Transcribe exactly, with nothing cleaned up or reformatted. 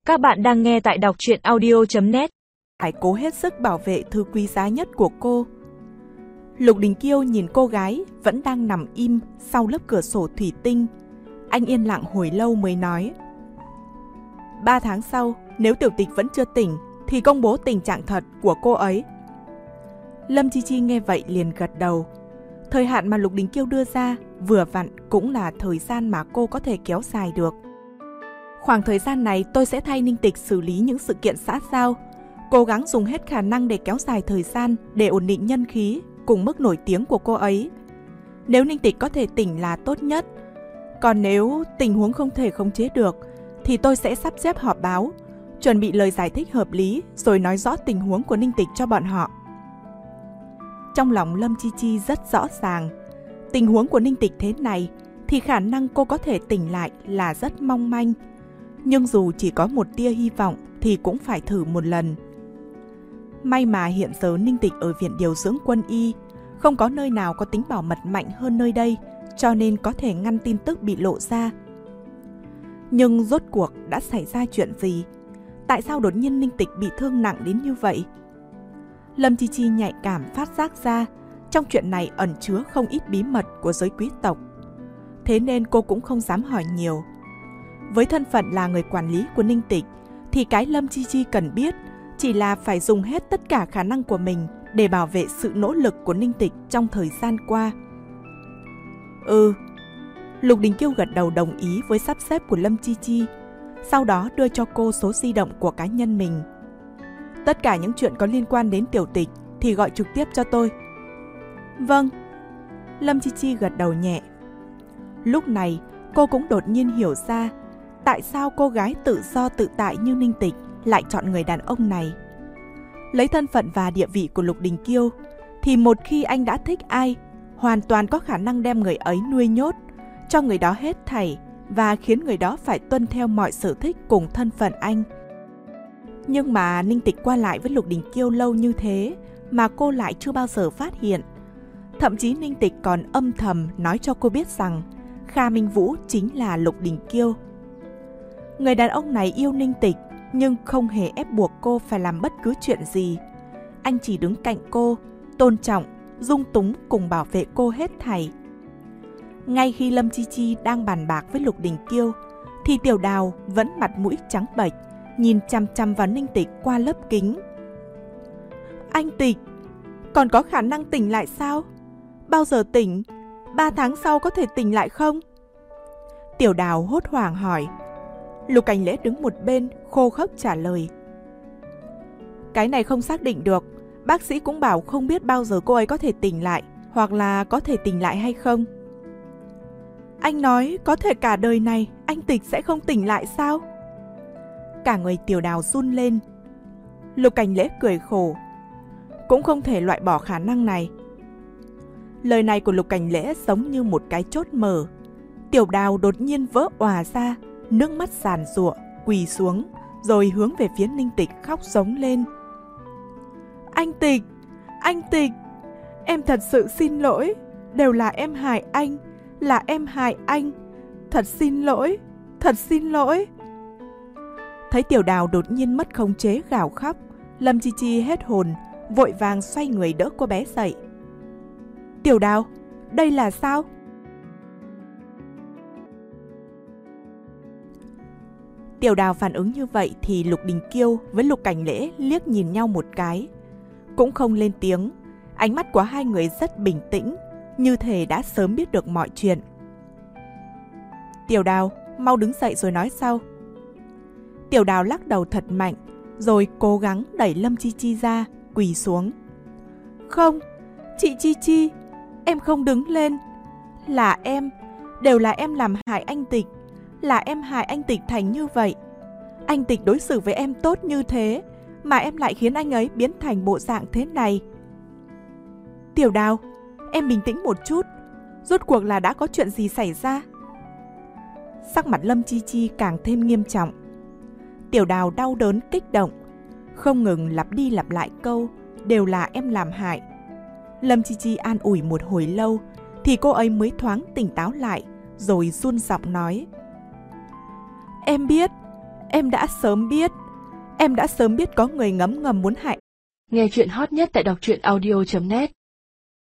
Các bạn đang nghe tại đọc truyện audio chấm net. Phải cố hết sức bảo vệ thứ quý giá nhất của cô. Lục Đình Kiêu nhìn cô gái vẫn đang nằm im sau lớp cửa sổ thủy tinh. Anh yên lặng hồi lâu mới nói: Ba tháng sau, nếu Tiểu Tịch vẫn chưa tỉnh thì công bố tình trạng thật của cô ấy. Lâm Chi Chi nghe vậy liền gật đầu. Thời hạn mà Lục Đình Kiêu đưa ra vừa vặn cũng là thời gian mà cô có thể kéo dài được. Khoảng thời gian này tôi sẽ thay Ninh Tịch xử lý những sự kiện xã giao, cố gắng dùng hết khả năng để kéo dài thời gian để ổn định nhân khí cùng mức nổi tiếng của cô ấy. Nếu Ninh Tịch có thể tỉnh là tốt nhất. Còn nếu tình huống không thể khống chế được thì tôi sẽ sắp xếp họp báo, chuẩn bị lời giải thích hợp lý rồi nói rõ tình huống của Ninh Tịch cho bọn họ. Trong lòng Lâm Chi Chi rất rõ ràng, tình huống của Ninh Tịch thế này thì khả năng cô có thể tỉnh lại là rất mong manh. Nhưng dù chỉ có một tia hy vọng thì cũng phải thử một lần. May mà hiện giờ Ninh Tịch ở viện điều dưỡng quân y, không có nơi nào có tính bảo mật mạnh hơn nơi đây, cho nên có thể ngăn tin tức bị lộ ra. Nhưng rốt cuộc đã xảy ra chuyện gì? Tại sao đột nhiên Ninh Tịch bị thương nặng đến như vậy? Lâm Chi Chi nhạy cảm phát giác ra trong chuyện này ẩn chứa không ít bí mật của giới quý tộc. Thế nên cô cũng không dám hỏi nhiều. Với thân phận là người quản lý của Ninh Tịch thì cái Lâm Chi Chi cần biết chỉ là phải dùng hết tất cả khả năng của mình để bảo vệ sự nỗ lực của Ninh Tịch trong thời gian qua. Ừ, Lục Đình Kiêu gật đầu đồng ý với sắp xếp của Lâm Chi Chi, sau đó đưa cho cô số di động của cá nhân mình. Tất cả những chuyện có liên quan đến Tiểu Tịch thì gọi trực tiếp cho tôi. Vâng. Lâm Chi Chi gật đầu nhẹ. Lúc này cô cũng đột nhiên hiểu ra tại sao cô gái tự do tự tại như Ninh Tịch lại chọn người đàn ông này. Lấy thân phận và địa vị của Lục Đình Kiêu thì một khi anh đã thích ai, hoàn toàn có khả năng đem người ấy nuôi nhốt, cho người đó hết thảy và khiến người đó phải tuân theo mọi sở thích cùng thân phận anh. Nhưng mà Ninh Tịch qua lại với Lục Đình Kiêu lâu như thế mà cô lại chưa bao giờ phát hiện. Thậm chí Ninh Tịch còn âm thầm nói cho cô biết rằng Kha Minh Vũ chính là Lục Đình Kiêu. Người đàn ông này yêu Ninh Tịch nhưng không hề ép buộc cô phải làm bất cứ chuyện gì. Anh chỉ đứng cạnh cô, tôn trọng, dung túng cùng bảo vệ cô hết thảy. Ngay khi Lâm Chi Chi đang bàn bạc với Lục Đình Kiêu thì Tiểu Đào vẫn mặt mũi trắng bệch, nhìn chằm chằm vào Ninh Tịch qua lớp kính. Anh Tịch, còn có khả năng tỉnh lại sao? Bao giờ tỉnh? Ba tháng sau có thể tỉnh lại không? Tiểu Đào hốt hoảng hỏi. Lục Cảnh Lễ đứng một bên khô khốc trả lời. Cái này không xác định được. Bác sĩ cũng bảo không biết bao giờ cô ấy có thể tỉnh lại, hoặc là có thể tỉnh lại hay không. Anh nói có thể cả đời này anh Tịch sẽ không tỉnh lại sao? Cả người Tiểu Đào run lên. Lục Cảnh Lễ cười khổ. Cũng không thể loại bỏ khả năng này. Lời này của Lục Cảnh Lễ giống như một cái chốt mở. Tiểu Đào đột nhiên vỡ òa ra, nước mắt giàn giụa, quỳ xuống, rồi hướng về phía Ninh Tịch khóc giống lên. Anh Tịch, anh Tịch, em thật sự xin lỗi, đều là em hại anh, là em hại anh, thật xin lỗi, thật xin lỗi. Thấy Tiểu Đào đột nhiên mất khống chế gào khóc, Lâm Chi Chi hết hồn, vội vàng xoay người đỡ cô bé dậy. Tiểu Đào, đây là sao? Tiểu Đào phản ứng như vậy thì Lục Đình Kiêu với Lục Cảnh Lễ liếc nhìn nhau một cái, cũng không lên tiếng. Ánh mắt của hai người rất bình tĩnh, như thể đã sớm biết được mọi chuyện. Tiểu Đào, mau đứng dậy rồi nói sau. Tiểu Đào lắc đầu thật mạnh, rồi cố gắng đẩy Lâm Chi Chi ra, quỳ xuống. Không, chị Chi Chi, em không đứng lên. Là em, đều là em làm hại anh Tịch. Là em hại anh Tịch thành như vậy. Anh Tịch đối xử với em tốt như thế, mà em lại khiến anh ấy biến thành bộ dạng thế này. Tiểu Đào, em bình tĩnh một chút. Rốt cuộc là đã có chuyện gì xảy ra? Sắc mặt Lâm Chi Chi càng thêm nghiêm trọng. Tiểu Đào đau đớn kích động, không ngừng lặp đi lặp lại câu đều là em làm hại. Lâm Chi Chi an ủi một hồi lâu thì cô ấy mới thoáng tỉnh táo lại, rồi run giọng nói. Em biết, Em đã sớm biết. Em đã sớm biết có người ngấm ngầm muốn hại. Nghe chuyện hot nhất tại đọc truyện audio chấm net.